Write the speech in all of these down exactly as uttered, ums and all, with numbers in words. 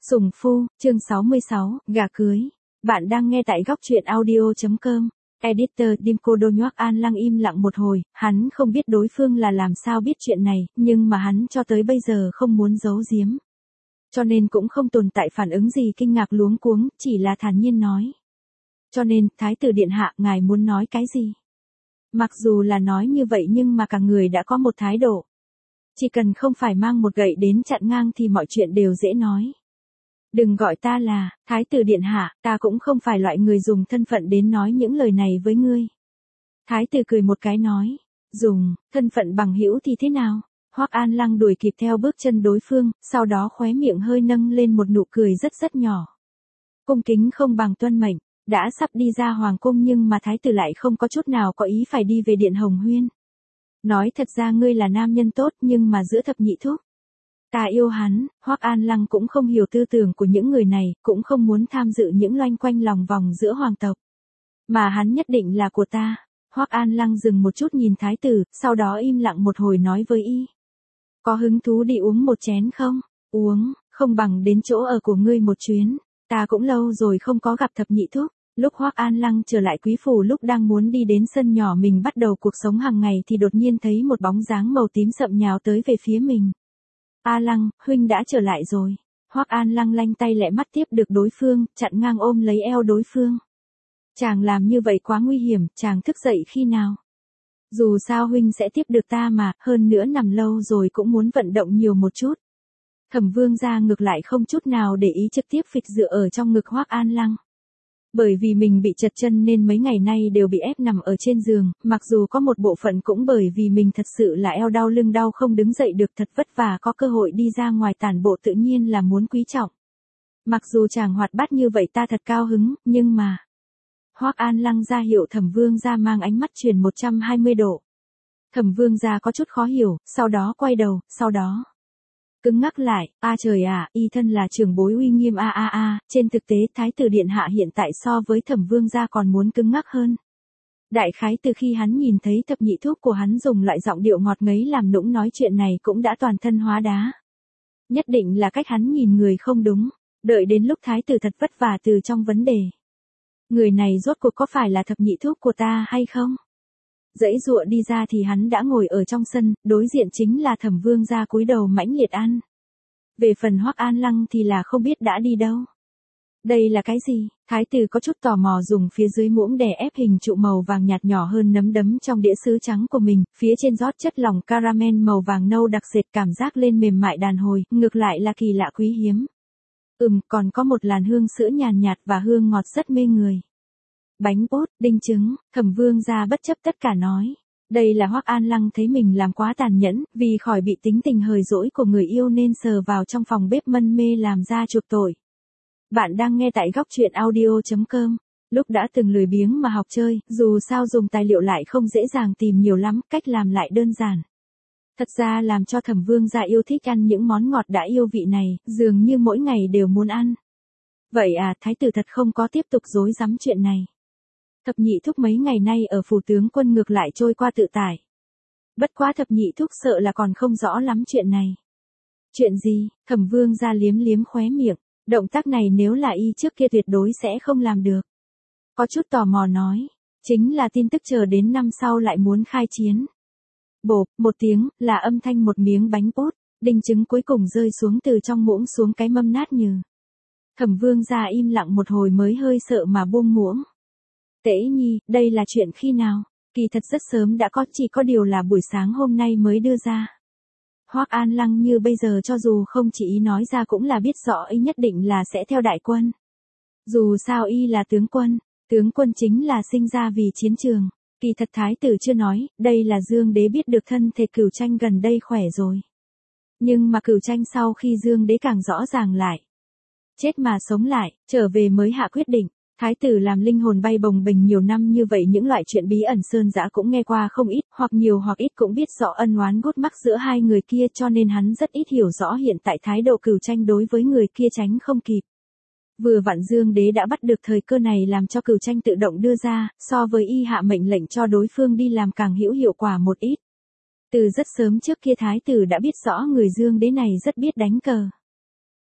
Sủng Phu, chương sáu mươi sáu, gà cưới. Bạn đang nghe tại góc truyện audio chấm com. Editor Dimco Đô Nhoác An Lăng im lặng một hồi, hắn không biết đối phương là làm sao biết chuyện này, nhưng mà hắn cho tới bây giờ không muốn giấu giếm. Cho nên cũng không tồn tại phản ứng gì kinh ngạc luống cuống, chỉ là thản nhiên nói. Cho nên, Thái tử Điện Hạ, ngài muốn nói cái gì? Mặc dù là nói như vậy nhưng mà cả người đã có một thái độ. Chỉ cần không phải mang một gậy đến chặn ngang thì mọi chuyện đều dễ nói. Đừng gọi ta là, Thái tử Điện Hạ, ta cũng không phải loại người dùng thân phận đến nói những lời này với ngươi. Thái tử cười một cái nói, dùng, thân phận bằng hữu thì thế nào? Hoắc An Lăng đuổi kịp theo bước chân đối phương, sau đó khóe miệng hơi nâng lên một nụ cười rất rất nhỏ. Cung kính không bằng tuân mệnh, đã sắp đi ra hoàng cung nhưng mà thái tử lại không có chút nào có ý phải đi về điện Hồng Huyên. Nói thật ra ngươi là nam nhân tốt nhưng mà giữa thập nhị thúc. Ta yêu hắn, Hoắc An Lăng cũng không hiểu tư tưởng của những người này, cũng không muốn tham dự những loanh quanh lòng vòng giữa hoàng tộc. Mà hắn nhất định là của ta. Hoắc An Lăng dừng một chút nhìn thái tử, sau đó im lặng một hồi nói với y. Có hứng thú đi uống một chén không? Uống, không bằng đến chỗ ở của ngươi một chuyến. Ta cũng lâu rồi không có gặp thập nhị thúc. Lúc Hoắc An Lăng trở lại quý phủ lúc đang muốn đi đến sân nhỏ mình bắt đầu cuộc sống hàng ngày thì đột nhiên thấy một bóng dáng màu tím sậm nhào tới về phía mình. A Lăng, huynh đã trở lại rồi. Hoắc An Lăng lanh tay lẹ mắt tiếp được đối phương, chặn ngang ôm lấy eo đối phương. Chàng làm như vậy quá nguy hiểm, chàng thức dậy khi nào? Dù sao huynh sẽ tiếp được ta mà, hơn nữa nằm lâu rồi cũng muốn vận động nhiều một chút. Thẩm Vương gia ngược lại không chút nào để ý trực tiếp phịch dựa ở trong ngực Hoắc An Lăng. Bởi vì mình bị chật chân nên mấy ngày nay đều bị ép nằm ở trên giường, mặc dù có một bộ phận cũng bởi vì mình thật sự là eo đau lưng đau không đứng dậy được thật vất vả có cơ hội đi ra ngoài tản bộ tự nhiên là muốn quý trọng. Mặc dù chàng hoạt bát như vậy ta thật cao hứng, nhưng mà... Hoắc An Lăng ra hiệu Thẩm Vương gia mang ánh mắt chuyển một trăm hai mươi độ. Thẩm Vương gia có chút khó hiểu, sau đó quay đầu, sau đó... Cứng ngắc lại, a trời à, y thân là trưởng bối uy nghiêm a a a, trên thực tế Thái tử Điện Hạ hiện tại so với Thẩm Vương gia còn muốn cứng ngắc hơn. Đại khái từ khi hắn nhìn thấy thập nhị thúc của hắn dùng loại giọng điệu ngọt ngấy làm nũng nói chuyện này cũng đã toàn thân hóa đá. Nhất định là cách hắn nhìn người không đúng, đợi đến lúc Thái tử thật vất vả từ trong vấn đề. Người này rốt cuộc có phải là thập nhị thúc của ta hay không? Dãy dụa đi ra thì hắn đã ngồi ở trong sân, đối diện chính là Thẩm Vương gia cúi đầu mãnh liệt ăn. Về phần Hoắc An Lăng thì là không biết đã đi đâu. Đây là cái gì? Thái tử có chút tò mò dùng phía dưới muỗng đè ép hình trụ màu vàng nhạt nhỏ hơn nấm đấm trong đĩa sứ trắng của mình, phía trên rót chất lỏng caramel màu vàng nâu đặc sệt cảm giác lên mềm mại đàn hồi, ngược lại là kỳ lạ quý hiếm. Ừm, còn có một làn hương sữa nhàn nhạt và hương ngọt rất mê người. Bánh bốt, đinh trứng, Thẩm Vương gia bất chấp tất cả nói. Đây là Hoắc An Lăng thấy mình làm quá tàn nhẫn, vì khỏi bị tính tình hời dỗi của người yêu nên sờ vào trong phòng bếp mân mê làm ra chuộc tội. Bạn đang nghe tại góc truyện audio chấm com. Lúc đã từng lười biếng mà học chơi, dù sao dùng tài liệu lại không dễ dàng tìm nhiều lắm, cách làm lại đơn giản. Thật ra làm cho Thẩm Vương gia yêu thích ăn những món ngọt đã yêu vị này, dường như mỗi ngày đều muốn ăn. Vậy à, thái tử thật không có tiếp tục dối rắm chuyện này. Thập nhị thúc mấy ngày nay ở phủ tướng quân ngược lại trôi qua tự tải. Bất quá thập nhị thúc sợ là còn không rõ lắm chuyện này. Chuyện gì? Thẩm Vương gia liếm liếm khóe miệng, động tác này nếu là y trước kia tuyệt đối sẽ không làm được. Có chút tò mò nói, chính là tin tức chờ đến năm sau lại muốn khai chiến. Bộp, một tiếng, là âm thanh một miếng bánh bốt, đinh trứng cuối cùng rơi xuống từ trong muỗng xuống cái mâm nát nhừ. Thẩm Vương gia im lặng một hồi mới hơi sợ mà buông muỗng. Tễ nhi, đây là chuyện khi nào? Kỳ thật rất sớm đã có, chỉ có điều là buổi sáng hôm nay mới đưa ra. Hoắc An Lăng như bây giờ cho dù không chỉ ý nói ra cũng là biết rõ y nhất định là sẽ theo đại quân. Dù sao y là tướng quân, tướng quân chính là sinh ra vì chiến trường. Kỳ thật thái tử chưa nói, đây là Dương Đế biết được thân thể Cửu Tranh gần đây khỏe rồi. Nhưng mà Cửu Tranh sau khi Dương Đế càng rõ ràng lại. Chết mà sống lại, trở về mới hạ quyết định. Thái tử làm linh hồn bay bồng bềnh nhiều năm như vậy những loại chuyện bí ẩn sơn dã cũng nghe qua không ít, hoặc nhiều hoặc ít cũng biết rõ ân oán gút mắc giữa hai người kia cho nên hắn rất ít hiểu rõ hiện tại thái độ Cửu Tranh đối với người kia tránh không kịp. Vừa vặn Dương Đế đã bắt được thời cơ này làm cho Cửu Tranh tự động đưa ra, so với y hạ mệnh lệnh cho đối phương đi làm càng hữu hiệu quả một ít. Từ rất sớm trước kia thái tử đã biết rõ người Dương Đế này rất biết đánh cờ.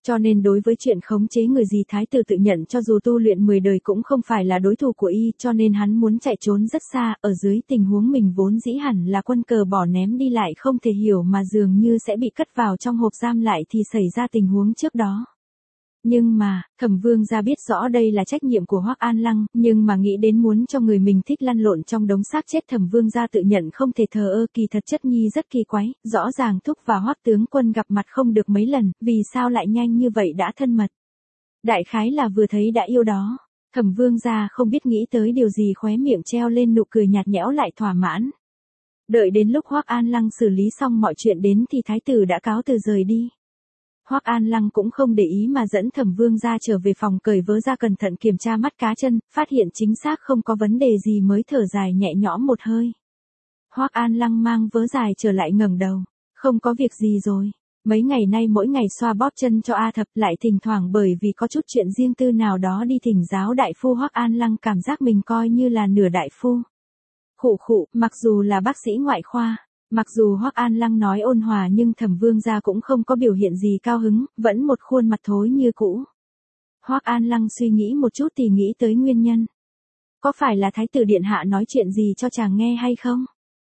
Cho nên đối với chuyện khống chế người gì thái tử tự nhận cho dù tu luyện mười đời cũng không phải là đối thủ của y, cho nên hắn muốn chạy trốn rất xa, ở dưới tình huống mình vốn dĩ hẳn là quân cờ bỏ ném đi lại không thể hiểu mà dường như sẽ bị cất vào trong hộp giam lại thì xảy ra tình huống trước đó. Nhưng mà, Thẩm Vương gia biết rõ đây là trách nhiệm của Hoắc An Lăng, nhưng mà nghĩ đến muốn cho người mình thích lăn lộn trong đống xác chết, Thẩm Vương gia tự nhận không thể thờ ơ. Kỳ thật chất nhi rất kỳ quái, rõ ràng Thúc và Hoắc tướng quân gặp mặt không được mấy lần, vì sao lại nhanh như vậy đã thân mật? Đại khái là vừa thấy đã yêu đó. Thẩm Vương gia không biết nghĩ tới điều gì, khóe miệng treo lên nụ cười nhạt nhẽo lại thỏa mãn. Đợi đến lúc Hoắc An Lăng xử lý xong mọi chuyện đến thì thái tử đã cáo từ rời đi. Hoắc An Lăng cũng không để ý mà dẫn Thẩm Vương gia trở về phòng, cởi vớ ra cẩn thận kiểm tra mắt cá chân, phát hiện chính xác không có vấn đề gì mới thở dài nhẹ nhõm một hơi. Hoắc An Lăng mang vớ dài trở lại ngẩng đầu, không có việc gì rồi. Mấy ngày nay mỗi ngày xoa bóp chân cho A Thập, lại thỉnh thoảng bởi vì có chút chuyện riêng tư nào đó đi thỉnh giáo đại phu. Hoắc An Lăng cảm giác mình coi như là nửa đại phu. Khụ khụ, mặc dù là bác sĩ ngoại khoa. Mặc dù Hoắc An Lăng nói ôn hòa nhưng Thẩm Vương gia cũng không có biểu hiện gì cao hứng, vẫn một khuôn mặt thối như cũ. Hoắc An Lăng suy nghĩ một chút thì nghĩ tới nguyên nhân. Có phải là thái tử điện hạ nói chuyện gì cho chàng nghe hay không?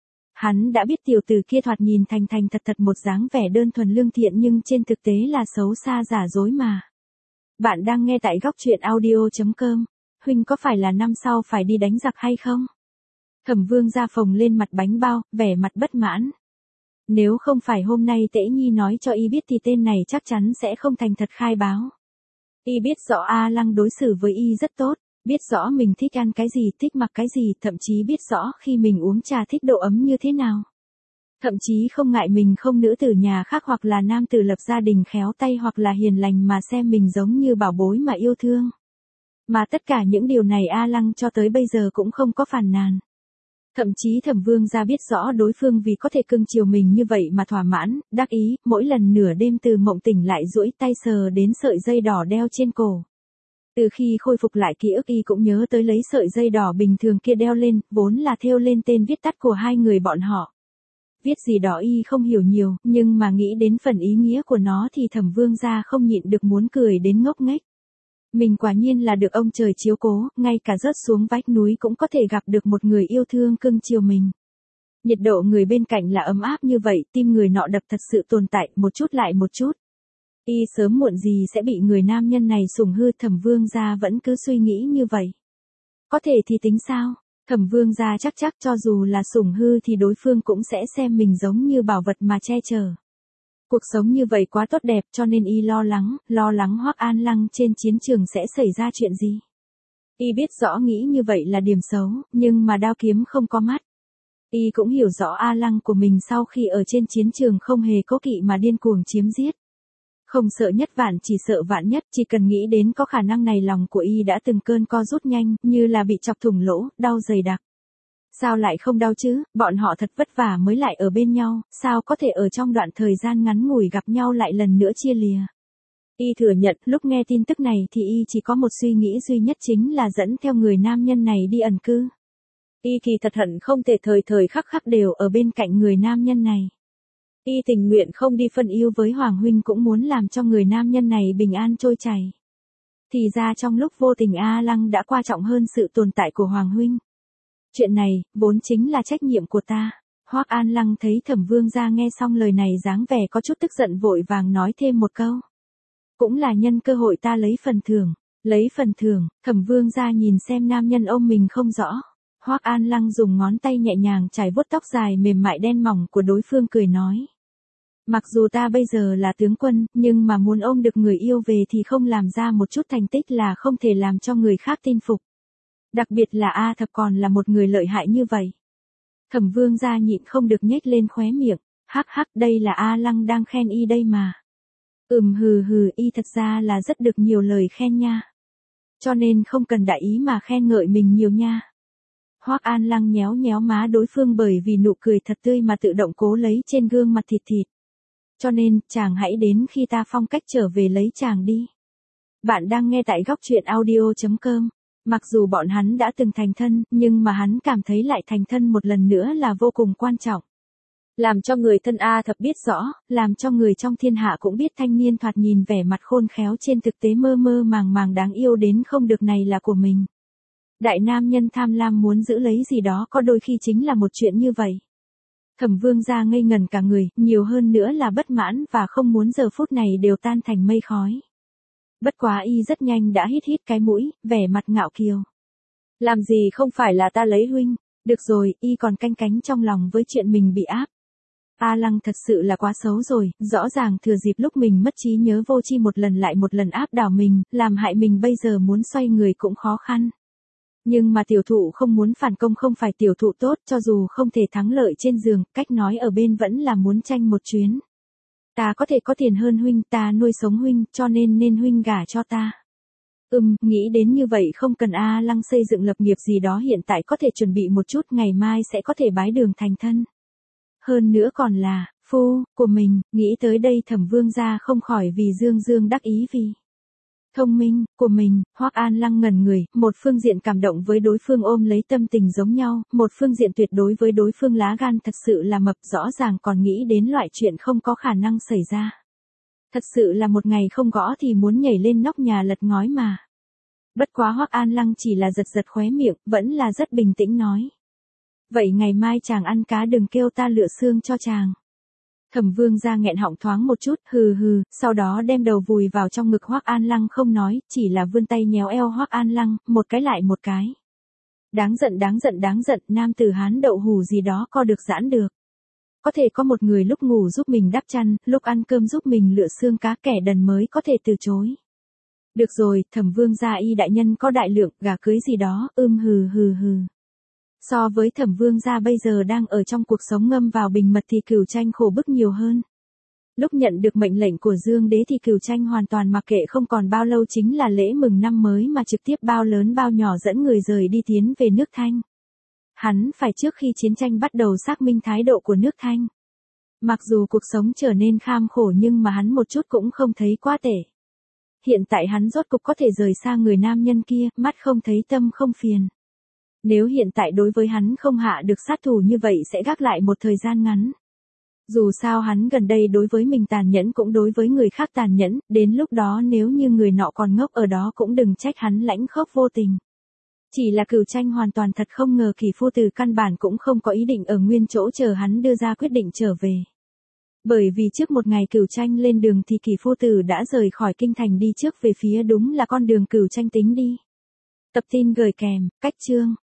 Hắn đã biết tiểu tử kia thoạt nhìn thành thành thật thật một dáng vẻ đơn thuần lương thiện nhưng trên thực tế là xấu xa giả dối mà. Bạn đang nghe tại góc truyện audio chấm com. Huynh có phải là năm sau phải đi đánh giặc hay không? Thẩm Vương gia phồng lên mặt bánh bao, vẻ mặt bất mãn. Nếu không phải hôm nay Tễ Nhi nói cho y biết thì tên này chắc chắn sẽ không thành thật khai báo. Y biết rõ A Lăng đối xử với y rất tốt, biết rõ mình thích ăn cái gì, thích mặc cái gì, thậm chí biết rõ khi mình uống trà thích độ ấm như thế nào. Thậm chí không ngại mình không nữ tử nhà khác hoặc là nam tử lập gia đình khéo tay hoặc là hiền lành mà xem mình giống như bảo bối mà yêu thương. Mà tất cả những điều này A Lăng cho tới bây giờ cũng không có phàn nàn. Thậm chí Thẩm Vương gia biết rõ đối phương vì có thể cưng chiều mình như vậy mà thỏa mãn, đắc ý, mỗi lần nửa đêm từ mộng tỉnh lại duỗi tay sờ đến sợi dây đỏ đeo trên cổ. Từ khi khôi phục lại ký ức y cũng nhớ tới lấy sợi dây đỏ bình thường kia đeo lên, vốn là thêu lên tên viết tắt của hai người bọn họ. Viết gì đó y không hiểu nhiều, nhưng mà nghĩ đến phần ý nghĩa của nó thì Thẩm Vương gia không nhịn được muốn cười đến ngốc nghếch. Mình quả nhiên là được ông trời chiếu cố, ngay cả rớt xuống vách núi cũng có thể gặp được một người yêu thương cưng chiều mình. Nhiệt độ người bên cạnh là ấm áp như vậy, tim người nọ đập thật sự tồn tại, một chút lại một chút. Y sớm muộn gì sẽ bị người nam nhân này sủng hư, Thẩm Vương gia vẫn cứ suy nghĩ như vậy. Có thể thì tính sao? Thẩm Vương gia chắc chắc cho dù là sủng hư thì đối phương cũng sẽ xem mình giống như bảo vật mà che chở. Cuộc sống như vậy quá tốt đẹp cho nên y lo lắng, lo lắng Hoắc An Lăng trên chiến trường sẽ xảy ra chuyện gì. Y biết rõ nghĩ như vậy là điểm xấu, nhưng mà đao kiếm không có mắt. Y cũng hiểu rõ A Lăng của mình sau khi ở trên chiến trường không hề cố kỵ mà điên cuồng chiếm giết. Không sợ nhất vạn chỉ sợ vạn nhất, chỉ cần nghĩ đến có khả năng này lòng của y đã từng cơn co rút nhanh, như là bị chọc thủng lỗ, đau dày đặc. Sao lại không đau chứ, bọn họ thật vất vả mới lại ở bên nhau, sao có thể ở trong đoạn thời gian ngắn ngủi gặp nhau lại lần nữa chia lìa. Y thừa nhận lúc nghe tin tức này thì y chỉ có một suy nghĩ duy nhất chính là dẫn theo người nam nhân này đi ẩn cư. Y kỳ thật hận không thể thời thời khắc khắc đều ở bên cạnh người nam nhân này. Y tình nguyện không đi phân yêu với Hoàng huynh cũng muốn làm cho người nam nhân này bình an trôi chảy. Thì ra trong lúc vô tình A Lăng đã quan trọng hơn sự tồn tại của Hoàng huynh. Chuyện này, vốn chính là trách nhiệm của ta. Hoắc An Lăng thấy Thẩm Vương gia nghe xong lời này dáng vẻ có chút tức giận vội vàng nói thêm một câu. Cũng là nhân cơ hội ta lấy phần thưởng. Lấy phần thưởng, Thẩm Vương gia nhìn xem nam nhân ôm mình không rõ. Hoắc An Lăng dùng ngón tay nhẹ nhàng chải vuốt tóc dài mềm mại đen mỏng của đối phương cười nói. Mặc dù ta bây giờ là tướng quân, nhưng mà muốn ôm được người yêu về thì không làm ra một chút thành tích là không thể làm cho người khác tin phục. Đặc biệt là A Thập còn là một người lợi hại như vậy. Thẩm Vương gia nhịn không được nhếch lên khóe miệng, hắc hắc đây là A Lăng đang khen y đây mà. Ừm hừ hừ y thật ra là rất được nhiều lời khen nha. Cho nên không cần đại ý mà khen ngợi mình nhiều nha. Hoắc An Lăng nhéo nhéo má đối phương bởi vì nụ cười thật tươi mà tự động cố lấy trên gương mặt thịt thịt. Cho nên, chàng hãy đến khi ta phong cách trở về lấy chàng đi. Bạn đang nghe tại góc truyện audio chấm com. Mặc dù bọn hắn đã từng thành thân, nhưng mà hắn cảm thấy lại thành thân một lần nữa là vô cùng quan trọng. Làm cho người thân A Thập biết rõ, làm cho người trong thiên hạ cũng biết thanh niên thoạt nhìn vẻ mặt khôn khéo trên thực tế mơ mơ màng màng đáng yêu đến không được này là của mình. Đại nam nhân tham lam muốn giữ lấy gì đó có đôi khi chính là một chuyện như vậy. Thẩm Vương gia ngây ngần cả người, nhiều hơn nữa là bất mãn và không muốn giờ phút này đều tan thành mây khói. Bất quá y rất nhanh đã hít hít cái mũi, vẻ mặt ngạo kiều. Làm gì không phải là ta lấy huynh, được rồi, y còn canh cánh trong lòng với chuyện mình bị áp. A Lăng thật sự là quá xấu rồi, rõ ràng thừa dịp lúc mình mất trí nhớ vô tri một lần lại một lần áp đảo mình, làm hại mình bây giờ muốn xoay người cũng khó khăn. Nhưng mà tiểu thụ không muốn phản công không phải tiểu thụ tốt, cho dù không thể thắng lợi trên giường, cách nói ở bên vẫn là muốn tranh một chuyến. Ta có thể có tiền hơn huynh, ta nuôi sống huynh, cho nên nên huynh gả cho ta. Ừm, nghĩ đến như vậy không cần A Lăng xây dựng lập nghiệp gì đó hiện tại có thể chuẩn bị một chút, ngày mai sẽ có thể bái đường thành thân. Hơn nữa còn là, phu, của mình, nghĩ tới đây Thẩm Vương gia không khỏi vì Dương Dương đắc ý vì thông minh, của mình, Hoắc An Lăng ngẩn người, một phương diện cảm động với đối phương ôm lấy tâm tình giống nhau, một phương diện tuyệt đối với đối phương lá gan thật sự là mập, rõ ràng còn nghĩ đến loại chuyện không có khả năng xảy ra. Thật sự là một ngày không gõ thì muốn nhảy lên nóc nhà lật ngói mà. Bất quá Hoắc An Lăng chỉ là giật giật khóe miệng, vẫn là rất bình tĩnh nói. Vậy ngày mai chàng ăn cá đừng kêu ta lựa xương cho chàng. Thẩm Vương gia nghẹn họng thoáng một chút, hừ hừ, sau đó đem đầu vùi vào trong ngực Hoắc An Lăng không nói, chỉ là vươn tay nhéo eo Hoắc An Lăng, một cái lại một cái. Đáng giận đáng giận đáng giận, nam tử Hán đậu hủ gì đó co được giãn được. Có thể có một người lúc ngủ giúp mình đắp chăn, lúc ăn cơm giúp mình lựa xương cá, kẻ đần mới có thể từ chối. Được rồi, Thẩm Vương gia y đại nhân có đại lượng, gà cưới gì đó, ưm hừ hừ hừ. So với Thẩm Vương gia bây giờ đang ở trong cuộc sống ngâm vào bình mật thì Cửu Tranh khổ bức nhiều hơn. Lúc nhận được mệnh lệnh của Dương Đế thì Cửu Tranh hoàn toàn mặc kệ, không còn bao lâu chính là lễ mừng năm mới mà trực tiếp bao lớn bao nhỏ dẫn người rời đi tiến về nước Thanh. Hắn phải trước khi chiến tranh bắt đầu xác minh thái độ của nước Thanh. Mặc dù cuộc sống trở nên kham khổ nhưng mà hắn một chút cũng không thấy quá tệ. Hiện tại hắn rốt cục có thể rời xa người nam nhân kia, mắt không thấy tâm không phiền. Nếu hiện tại đối với hắn không hạ được sát thủ như vậy sẽ gác lại một thời gian ngắn. Dù sao hắn gần đây đối với mình tàn nhẫn cũng đối với người khác tàn nhẫn, đến lúc đó nếu như người nọ còn ngốc ở đó cũng đừng trách hắn lãnh khốc vô tình. Chỉ là Cửu Tranh hoàn toàn thật không ngờ Kỳ Phu Tử căn bản cũng không có ý định ở nguyên chỗ chờ hắn đưa ra quyết định trở về. Bởi vì trước một ngày Cửu Tranh lên đường thì Kỳ Phu Tử đã rời khỏi kinh thành đi trước về phía đúng là con đường Cửu Tranh tính đi. Tập tin gửi kèm, cách chương.